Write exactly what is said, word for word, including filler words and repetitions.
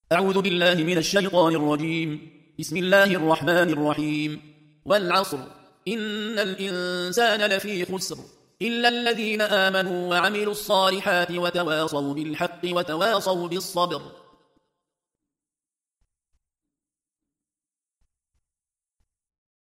أعوذ بالله من الشيطان الرجيم. بسم الله الرحمن الرحيم. والعصر إن الإنسان لفي خسر إلا الذين آمنوا وعملوا الصالحات وتواصوا بالحق وتواصوا بالصبر.